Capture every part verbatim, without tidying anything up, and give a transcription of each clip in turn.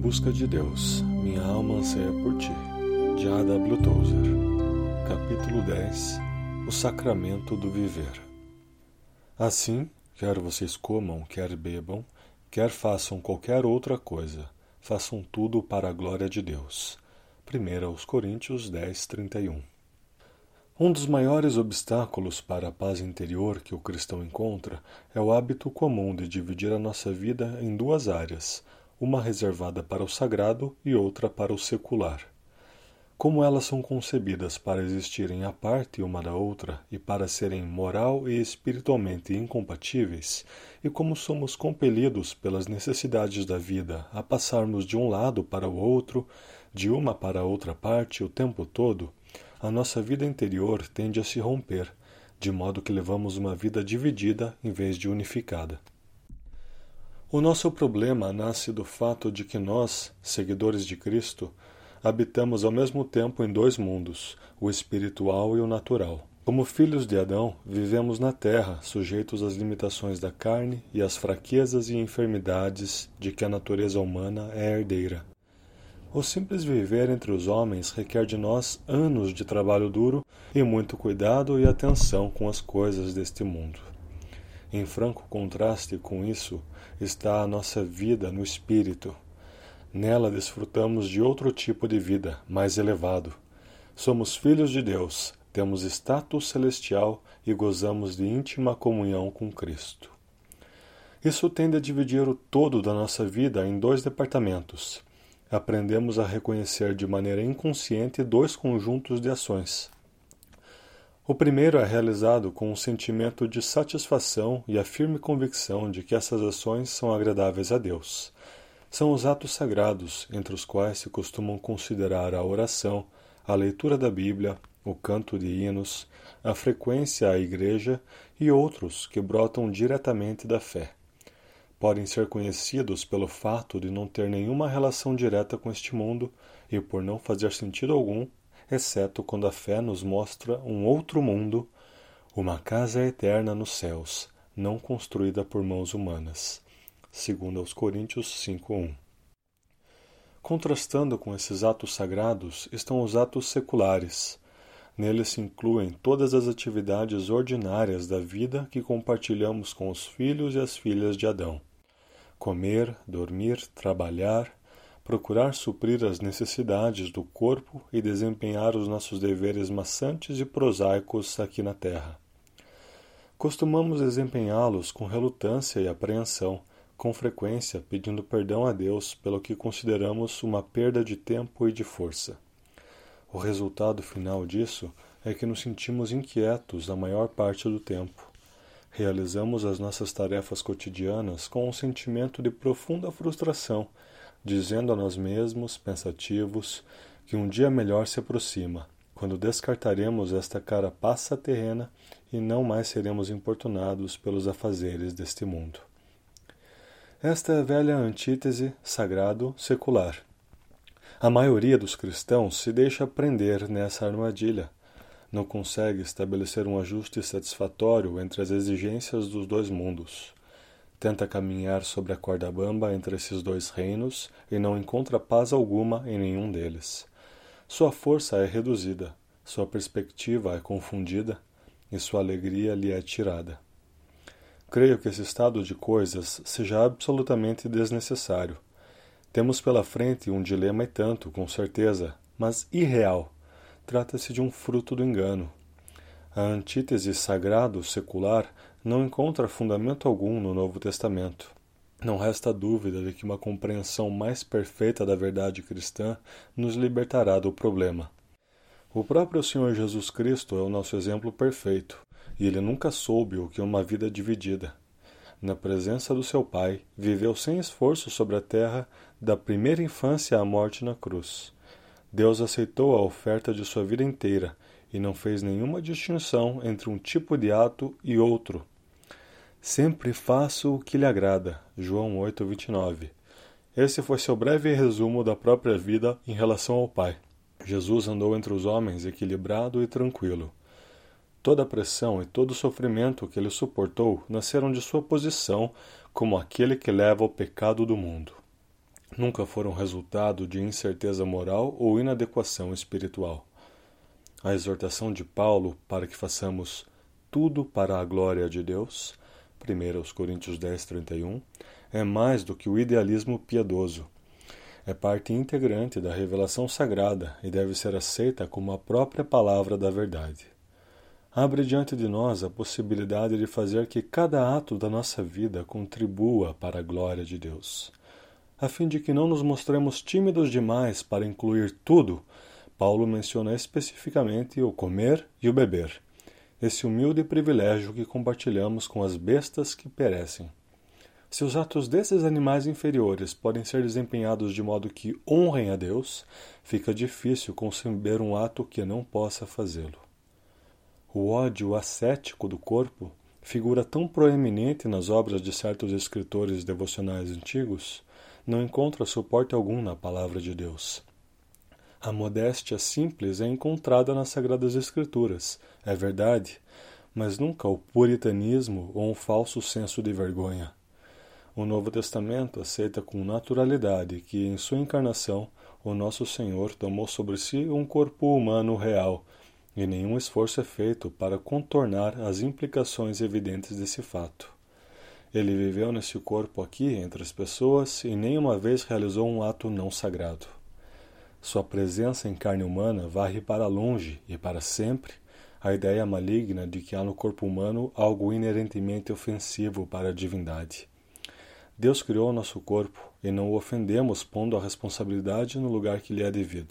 busca de Deus, minha alma anseia por ti. De A W Tozer. Capítulo dez. O Sacramento do Viver. Assim, quer vocês comam, quer bebam, quer façam qualquer outra coisa, façam tudo para a glória de Deus. primeira aos Coríntios dez, trinta e um. Um dos maiores obstáculos para a paz interior que o cristão encontra é o hábito comum de dividir a nossa vida em duas áreas, uma reservada para o sagrado e outra para o secular. Como elas são concebidas para existirem à parte uma da outra e para serem moral e espiritualmente incompatíveis, e como somos compelidos pelas necessidades da vida a passarmos de um lado para o outro, de uma para outra parte o tempo todo, a nossa vida interior tende a se romper, de modo que levamos uma vida dividida em vez de unificada. O nosso problema nasce do fato de que nós, seguidores de Cristo, habitamos ao mesmo tempo em dois mundos, o espiritual e o natural. Como filhos de Adão, vivemos na terra, sujeitos às limitações da carne e às fraquezas e enfermidades de que a natureza humana é herdeira. O simples viver entre os homens requer de nós anos de trabalho duro e muito cuidado e atenção com as coisas deste mundo. Em franco contraste com isso está a nossa vida no espírito. Nela desfrutamos de outro tipo de vida, mais elevado. Somos filhos de Deus, temos status celestial e gozamos de íntima comunhão com Cristo. Isso tende a dividir o todo da nossa vida em dois departamentos. Aprendemos a reconhecer de maneira inconsciente dois conjuntos de ações. O primeiro é realizado com um sentimento de satisfação e a firme convicção de que essas ações são agradáveis a Deus. São os atos sagrados, entre os quais se costumam considerar a oração, a leitura da Bíblia, o canto de hinos, a frequência à igreja e outros que brotam diretamente da fé. Podem ser conhecidos pelo fato de não ter nenhuma relação direta com este mundo e por não fazer sentido algum, exceto quando a fé nos mostra um outro mundo, uma casa eterna nos céus, não construída por mãos humanas. Segundo aos Coríntios cinco, um. Contrastando com esses atos sagrados estão os atos seculares. Neles se incluem todas as atividades ordinárias da vida que compartilhamos com os filhos e as filhas de Adão. Comer, dormir, trabalhar, procurar suprir as necessidades do corpo e desempenhar os nossos deveres maçantes e prosaicos aqui na terra. Costumamos desempenhá-los com relutância e apreensão, com frequência pedindo perdão a Deus pelo que consideramos uma perda de tempo e de força. O resultado final disso é que nos sentimos inquietos a maior parte do tempo. Realizamos as nossas tarefas cotidianas com um sentimento de profunda frustração, dizendo a nós mesmos, pensativos, que um dia melhor se aproxima, quando descartaremos esta carapaça terrena e não mais seremos importunados pelos afazeres deste mundo. Esta é a velha antítese sagrado-secular. A maioria dos cristãos se deixa prender nessa armadilha. Não consegue estabelecer um ajuste satisfatório entre as exigências dos dois mundos. Tenta caminhar sobre a corda bamba entre esses dois reinos e não encontra paz alguma em nenhum deles. Sua força é reduzida, sua perspectiva é confundida e sua alegria lhe é tirada. Creio que esse estado de coisas seja absolutamente desnecessário. Temos pela frente um dilema e tanto, com certeza, mas irreal. Trata-se de um fruto do engano. A antítese sagrado-secular não encontra fundamento algum no Novo Testamento. Não resta dúvida de que uma compreensão mais perfeita da verdade cristã nos libertará do problema. O próprio Senhor Jesus Cristo é o nosso exemplo perfeito, e ele nunca soube o que é uma vida dividida. Na presença do seu Pai, viveu sem esforço sobre a terra, da primeira infância à morte na cruz. Deus aceitou a oferta de sua vida inteira e não fez nenhuma distinção entre um tipo de ato e outro. Sempre faço o que lhe agrada. João oito, vinte e nove. Esse foi seu breve resumo da própria vida em relação ao Pai. Jesus andou entre os homens equilibrado e tranquilo. Toda a pressão e todo o sofrimento que ele suportou nasceram de sua posição como aquele que leva o pecado do mundo. nunca foram resultado de incerteza moral ou inadequação espiritual. A exortação de Paulo para que façamos tudo para a glória de Deus, primeira Coríntios dez, trinta e um, é mais do que o idealismo piedoso. É parte integrante da revelação sagrada e deve ser aceita como a própria palavra da verdade. Abre diante de nós a possibilidade de fazer que cada ato da nossa vida contribua para a glória de Deus. A fim de que não nos mostremos tímidos demais para incluir tudo, Paulo menciona especificamente o comer e o beber, esse humilde privilégio que compartilhamos com as bestas que perecem. Se os atos desses animais inferiores podem ser desempenhados de modo que honrem a Deus, fica difícil conceber um ato que não possa fazê-lo. O ódio ascético do corpo, figura tão proeminente nas obras de certos escritores devocionais antigos, não encontra suporte algum na palavra de Deus. A modéstia simples é encontrada nas Sagradas Escrituras, é verdade, mas nunca o puritanismo ou um falso senso de vergonha. O Novo Testamento aceita com naturalidade que, em sua encarnação, o nosso Senhor tomou sobre si um corpo humano real, e nenhum esforço é feito para contornar as implicações evidentes desse fato. Ele viveu nesse corpo aqui, entre as pessoas, e nenhuma vez realizou um ato não sagrado. Sua presença em carne humana varre para longe e para sempre a ideia maligna de que há no corpo humano algo inerentemente ofensivo para a divindade. Deus criou o nosso corpo e não o ofendemos pondo a responsabilidade no lugar que lhe é devido.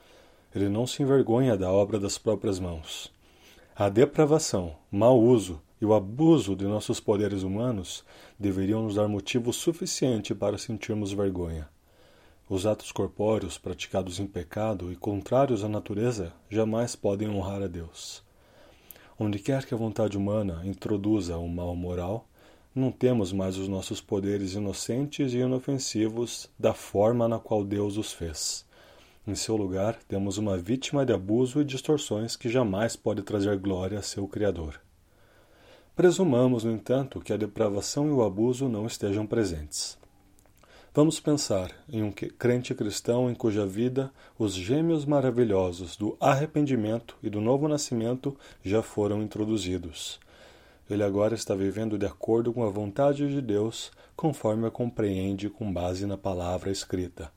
Ele não se envergonha da obra das próprias mãos. A depravação, mau uso e o abuso de nossos poderes humanos deveriam nos dar motivo suficiente para sentirmos vergonha. Os atos corpóreos praticados em pecado e contrários à natureza jamais podem honrar a Deus. Onde quer que a vontade humana introduza o mal moral, não temos mais os nossos poderes inocentes e inofensivos da forma na qual Deus os fez. Em seu lugar, temos uma vítima de abuso e distorções que jamais pode trazer glória a seu Criador. Presumamos, no entanto, que a depravação e o abuso não estejam presentes. Vamos pensar em um crente cristão em cuja vida os gêmeos maravilhosos do arrependimento e do novo nascimento já foram introduzidos. Ele agora está vivendo de acordo com a vontade de Deus, conforme a compreende com base na palavra escrita.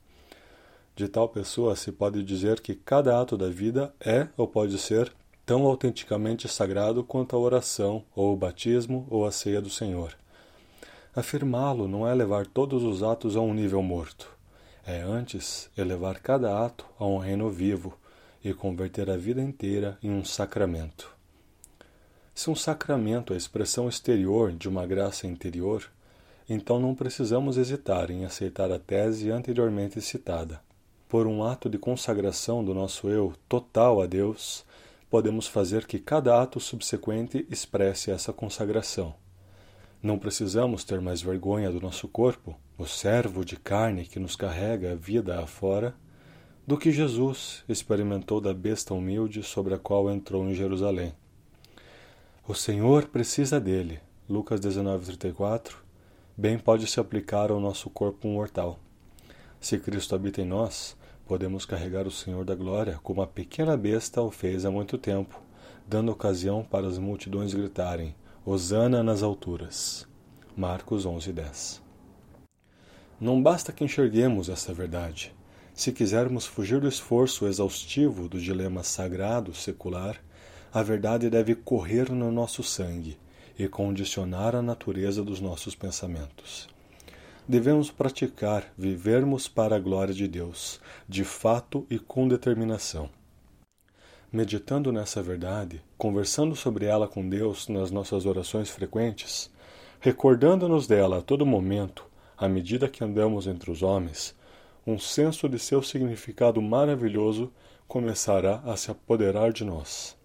De tal pessoa se pode dizer que cada ato da vida é, ou pode ser, tão autenticamente sagrado quanto a oração, ou o batismo, ou a ceia do Senhor. Afirmá-lo não é levar todos os atos a um nível morto. É antes elevar cada ato a um reino vivo e converter a vida inteira em um sacramento. Se um sacramento é a expressão exterior de uma graça interior, então não precisamos hesitar em aceitar a tese anteriormente citada. Por um ato de consagração do nosso eu total a Deus, podemos fazer que cada ato subsequente expresse essa consagração. Não precisamos ter mais vergonha do nosso corpo, o servo de carne que nos carrega a vida afora, do que Jesus experimentou da besta humilde sobre a qual entrou em Jerusalém. O Senhor precisa dele, Lucas dezenove, trinta e quatro, bem pode se aplicar ao nosso corpo mortal. Se Cristo habita em nós, podemos carregar o Senhor da glória como a pequena besta o fez há muito tempo, dando ocasião para as multidões gritarem: Hosana nas alturas. Marcos onze, dez. Não basta que enxerguemos essa verdade. Se quisermos fugir do esforço exaustivo do dilema sagrado secular, a verdade deve correr no nosso sangue e condicionar a natureza dos nossos pensamentos. Devemos praticar, vivermos para a glória de Deus, de fato e com determinação. Meditando nessa verdade, conversando sobre ela com Deus nas nossas orações frequentes, recordando-nos dela a todo momento, à medida que andamos entre os homens, um senso de seu significado maravilhoso começará a se apoderar de nós.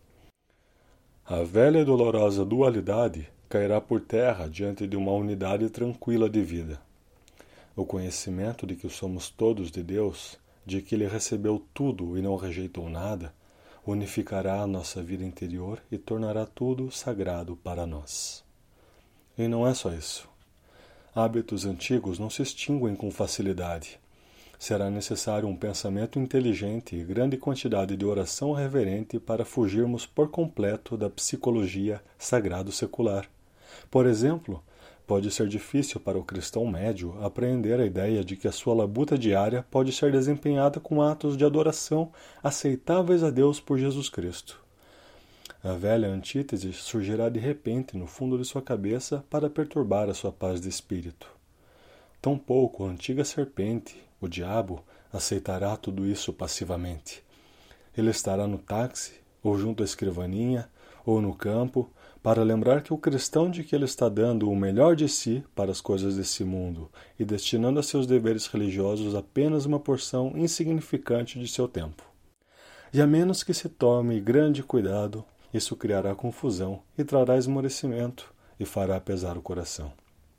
A velha e dolorosa dualidade cairá por terra diante de uma unidade tranquila de vida. O conhecimento de que somos todos de Deus, de que Ele recebeu tudo e não rejeitou nada, unificará a nossa vida interior e tornará tudo sagrado para nós. E não é só isso. Hábitos antigos não se extinguem com facilidade. Será necessário um pensamento inteligente e grande quantidade de oração reverente para fugirmos por completo da psicologia sagrado-secular. Por exemplo, pode ser difícil para o cristão médio apreender a ideia de que a sua labuta diária pode ser desempenhada com atos de adoração aceitáveis a Deus por Jesus Cristo. A velha antítese surgirá de repente no fundo de sua cabeça para perturbar a sua paz de espírito. Tampouco a antiga serpente, o diabo, aceitará tudo isso passivamente. Ele estará no táxi, ou junto à escrivaninha, ou no campo, para lembrar que o cristão de que ele está dando o melhor de si para as coisas desse mundo e destinando a seus deveres religiosos apenas uma porção insignificante de seu tempo. E a menos que se tome grande cuidado, isso criará confusão e trará esmorecimento e fará pesar o coração.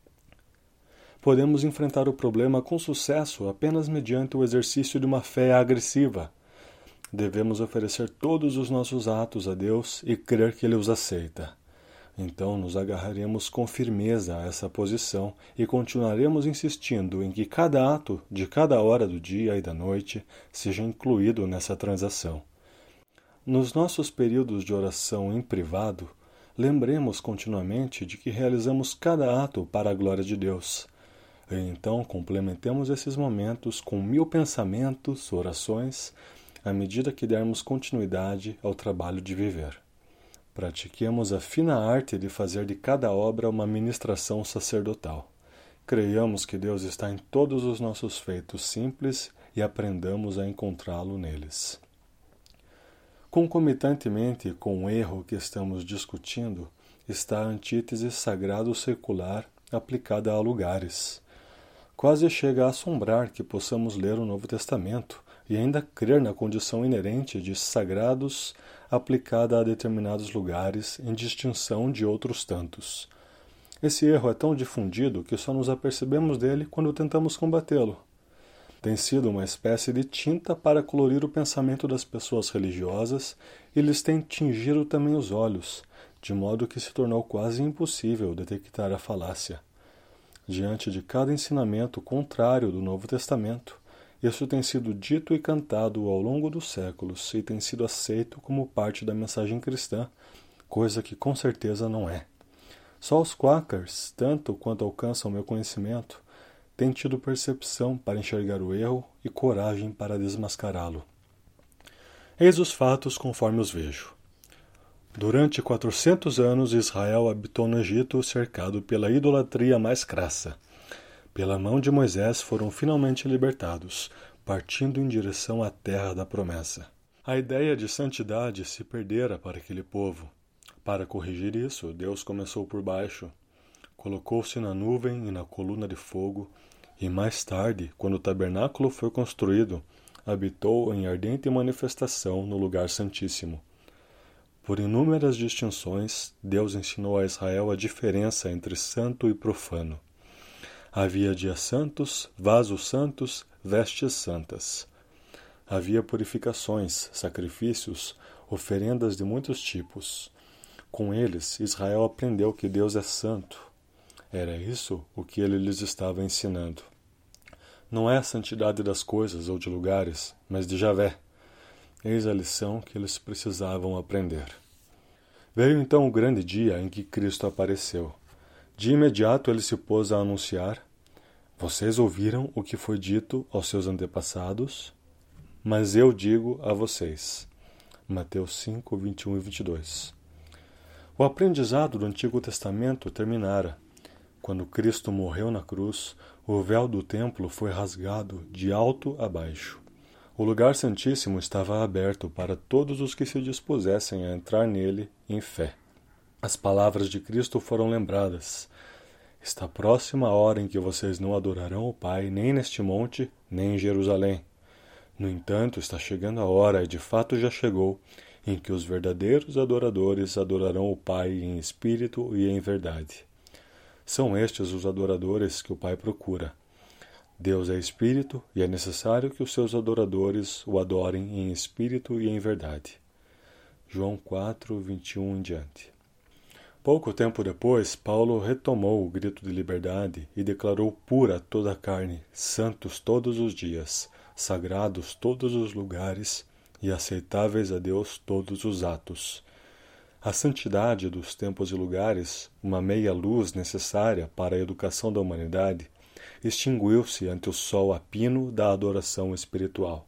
Podemos enfrentar o problema com sucesso apenas mediante o exercício de uma fé agressiva. Devemos oferecer todos os nossos atos a Deus e crer que Ele os aceita. Então nos agarraremos com firmeza a essa posição e continuaremos insistindo em que cada ato de cada hora do dia e da noite seja incluído nessa transação. Nos nossos períodos de oração em privado, lembremos continuamente de que realizamos cada ato para a glória de Deus. E então complementemos esses momentos com mil pensamentos, orações, à medida que dermos continuidade ao trabalho de viver. Pratiquemos a fina arte de fazer de cada obra uma ministração sacerdotal. Creiamos que Deus está em todos os nossos feitos simples e aprendamos a encontrá-lo neles. Concomitantemente com o erro que estamos discutindo, está a antítese sagrado-secular aplicada a lugares. Quase chega a assombrar que possamos ler o Novo Testamento e ainda crer na condição inerente de sagrados aplicada a determinados lugares em distinção de outros tantos. Esse erro é tão difundido que só nos apercebemos dele quando tentamos combatê-lo. Tem sido uma espécie de tinta para colorir o pensamento das pessoas religiosas e lhes tem tingido também os olhos, de modo que se tornou quase impossível detectar a falácia. Diante de cada ensinamento contrário do Novo Testamento, isso tem sido dito e cantado ao longo dos séculos e tem sido aceito como parte da mensagem cristã, coisa que com certeza não é. Só os quakers, tanto quanto alcançam meu conhecimento, têm tido percepção para enxergar o erro e coragem para desmascará-lo. Eis os fatos conforme os vejo. Durante quatrocentos anos Israel habitou no Egito cercado pela idolatria mais crassa. Pela mão de Moisés foram finalmente libertados, partindo em direção à terra da promessa. A ideia de santidade se perdera para aquele povo. Para corrigir isso, Deus começou por baixo. Colocou-se na nuvem e na coluna de fogo, e mais tarde, quando o tabernáculo foi construído, habitou em ardente manifestação no lugar santíssimo. Por inúmeras distinções, Deus ensinou a Israel a diferença entre santo e profano. Havia dias santos, vasos santos, vestes santas. Havia purificações, sacrifícios, oferendas de muitos tipos. Com eles, Israel aprendeu que Deus é santo. Era isso o que ele lhes estava ensinando. Não é a santidade das coisas ou de lugares, mas de Javé. Eis a lição que eles precisavam aprender. Veio então o grande dia em que Cristo apareceu. De imediato ele se pôs a anunciar: vocês ouviram o que foi dito aos seus antepassados? Mas eu digo a vocês. Mateus cinco, vinte e um e vinte e dois. O aprendizado do Antigo Testamento terminara. Quando Cristo morreu na cruz, o véu do templo foi rasgado de alto a baixo. O lugar santíssimo estava aberto para todos os que se dispusessem a entrar nele em fé. As palavras de Cristo foram lembradas. Está próxima a hora em que vocês não adorarão o Pai nem neste monte, nem em Jerusalém. No entanto, está chegando a hora, e de fato já chegou, em que os verdadeiros adoradores adorarão o Pai em espírito e em verdade. São estes os adoradores que o Pai procura. Deus é espírito e é necessário que os seus adoradores o adorem em espírito e em verdade. João quatro, vinte e um em diante. Pouco tempo depois, Paulo retomou o grito de liberdade e declarou pura toda a carne, santos todos os dias, sagrados todos os lugares e aceitáveis a Deus todos os atos. A santidade dos tempos e lugares, uma meia-luz necessária para a educação da humanidade, extinguiu-se ante o sol a pino da adoração espiritual.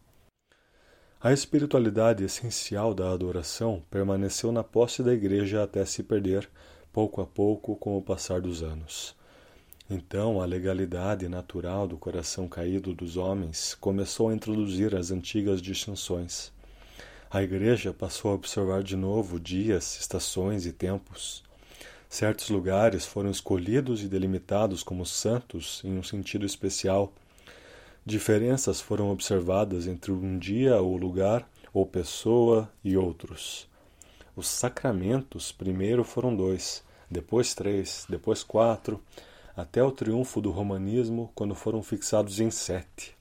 A espiritualidade essencial da adoração permaneceu na posse da Igreja até se perder, pouco a pouco, com o passar dos anos. Então, a legalidade natural do coração caído dos homens começou a introduzir as antigas distinções. A Igreja passou a observar de novo dias, estações e tempos. Certos lugares foram escolhidos e delimitados como santos em um sentido especial. Diferenças foram observadas entre um dia ou lugar, ou pessoa e outros. Os sacramentos primeiro foram dois, depois três, depois quatro, até o triunfo do romanismo, quando foram fixados em sete.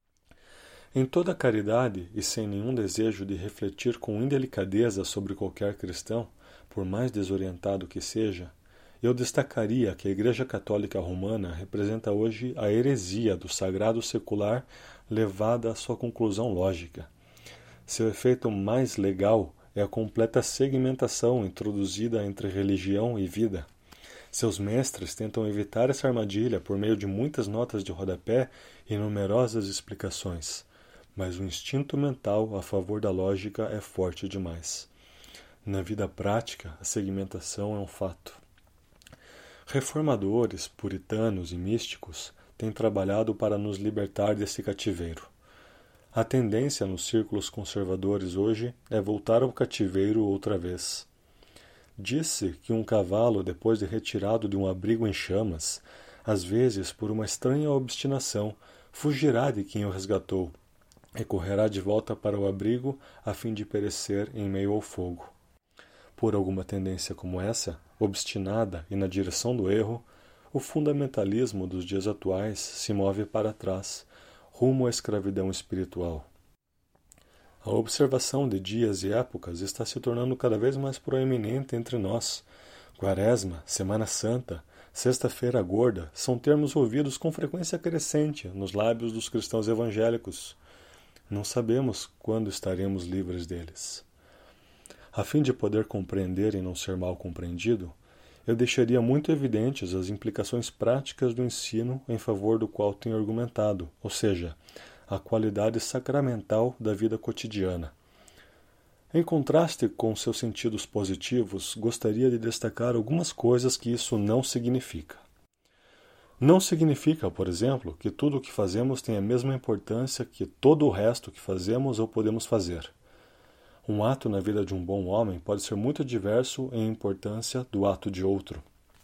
Em toda a caridade e sem nenhum desejo de refletir com indelicadeza sobre qualquer cristão, por mais desorientado que seja, eu destacaria que a Igreja Católica Romana representa hoje a heresia do sagrado secular levada à sua conclusão lógica. Seu efeito mais legal é a completa segmentação introduzida entre religião e vida. Seus mestres tentam evitar essa armadilha por meio de muitas notas de rodapé e numerosas explicações, mas o instinto mental a favor da lógica é forte demais. Na vida prática, a segmentação é um fato. Reformadores, puritanos e místicos têm trabalhado para nos libertar desse cativeiro. A tendência nos círculos conservadores hoje é voltar ao cativeiro outra vez. Disse que um cavalo, depois de retirado de um abrigo em chamas, às vezes, por uma estranha obstinação, fugirá de quem o resgatou e correrá de volta para o abrigo a fim de perecer em meio ao fogo. Por alguma tendência como essa, obstinada e na direção do erro, o fundamentalismo dos dias atuais se move para trás, rumo à escravidão espiritual. A observação de dias e épocas está se tornando cada vez mais proeminente entre nós. Quaresma, Semana Santa, Sexta-feira Gorda são termos ouvidos com frequência crescente nos lábios dos cristãos evangélicos. Não sabemos quando estaremos livres deles. A fim de poder compreender e não ser mal compreendido, eu deixaria muito evidentes as implicações práticas do ensino em favor do qual tenho argumentado, ou seja, a qualidade sacramental da vida cotidiana. Em contraste com seus sentidos positivos, gostaria de destacar algumas coisas que isso não significa. Não significa, por exemplo, que tudo o que fazemos tem a mesma importância que todo o resto que fazemos ou podemos fazer. Um ato na vida de um bom homem pode ser muito diverso em importância do ato de outro.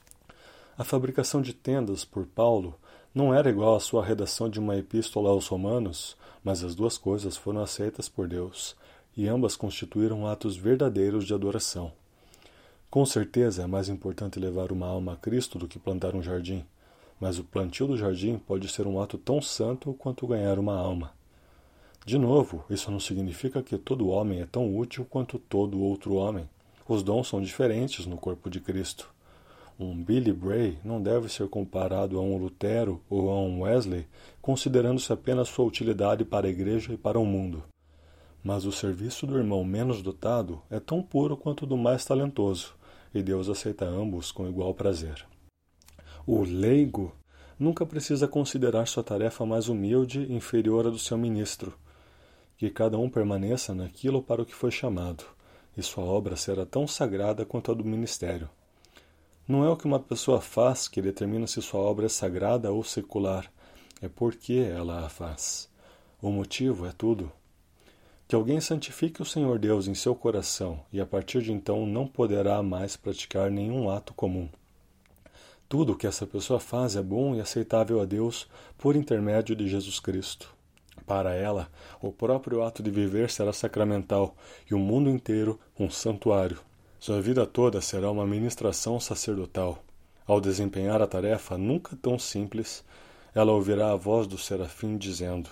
A fabricação de tendas por Paulo não era igual à sua redação de uma epístola aos Romanos, mas as duas coisas foram aceitas por Deus, e ambas constituíram atos verdadeiros de adoração. Com certeza é mais importante levar uma alma a Cristo do que plantar um jardim, mas o plantio do jardim pode ser um ato tão santo quanto ganhar uma alma. De novo, isso não significa que todo homem é tão útil quanto todo outro homem. Os dons são diferentes no corpo de Cristo. Um Billy Bray não deve ser comparado a um Lutero ou a um Wesley, considerando-se apenas sua utilidade para a igreja e para o mundo. Mas o serviço do irmão menos dotado é tão puro quanto o do mais talentoso, e Deus aceita ambos com igual prazer. O leigo nunca precisa considerar sua tarefa mais humilde inferior à do seu ministro. Que cada um permaneça naquilo para o que foi chamado, e sua obra será tão sagrada quanto a do ministério. Não é o que uma pessoa faz que determina se sua obra é sagrada ou secular, é por que ela a faz. O motivo é tudo. Que alguém santifique o Senhor Deus em seu coração e a partir de então não poderá mais praticar nenhum ato comum. Tudo o que essa pessoa faz é bom e aceitável a Deus por intermédio de Jesus Cristo. Para ela, o próprio ato de viver será sacramental e o mundo inteiro um santuário. Sua vida toda será uma ministração sacerdotal. Ao desempenhar a tarefa nunca tão simples, ela ouvirá a voz do serafim dizendo: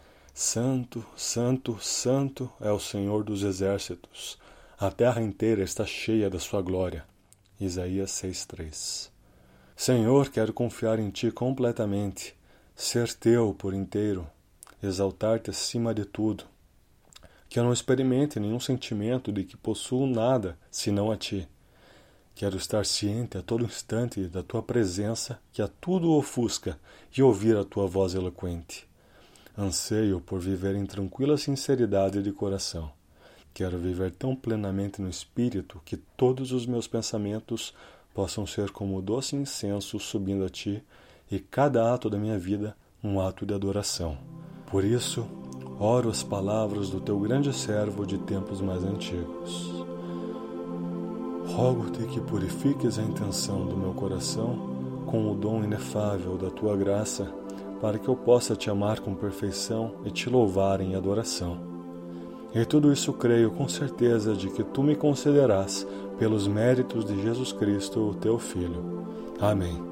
Santo, Santo, Santo é o Senhor dos exércitos. A terra inteira está cheia da sua glória. Isaías seis, três. Senhor, quero confiar em Ti completamente, ser Teu por inteiro, exaltar-Te acima de tudo. Que eu não experimente nenhum sentimento de que possuo nada senão a Ti. Quero estar ciente a todo instante da Tua presença que a tudo ofusca e ouvir a Tua voz eloquente. Anseio por viver em tranquila sinceridade de coração. Quero viver tão plenamente no Espírito que todos os meus pensamentos possam ser como o doce incenso subindo a Ti e cada ato da minha vida um ato de adoração. Por isso, oro as palavras do Teu grande servo de tempos mais antigos. Rogo-Te que purifiques a intenção do meu coração com o dom inefável da Tua graça, para que eu possa Te amar com perfeição e Te louvar em adoração. E tudo isso creio com certeza de que Tu me concederás pelos méritos de Jesus Cristo, o Teu Filho. Amém.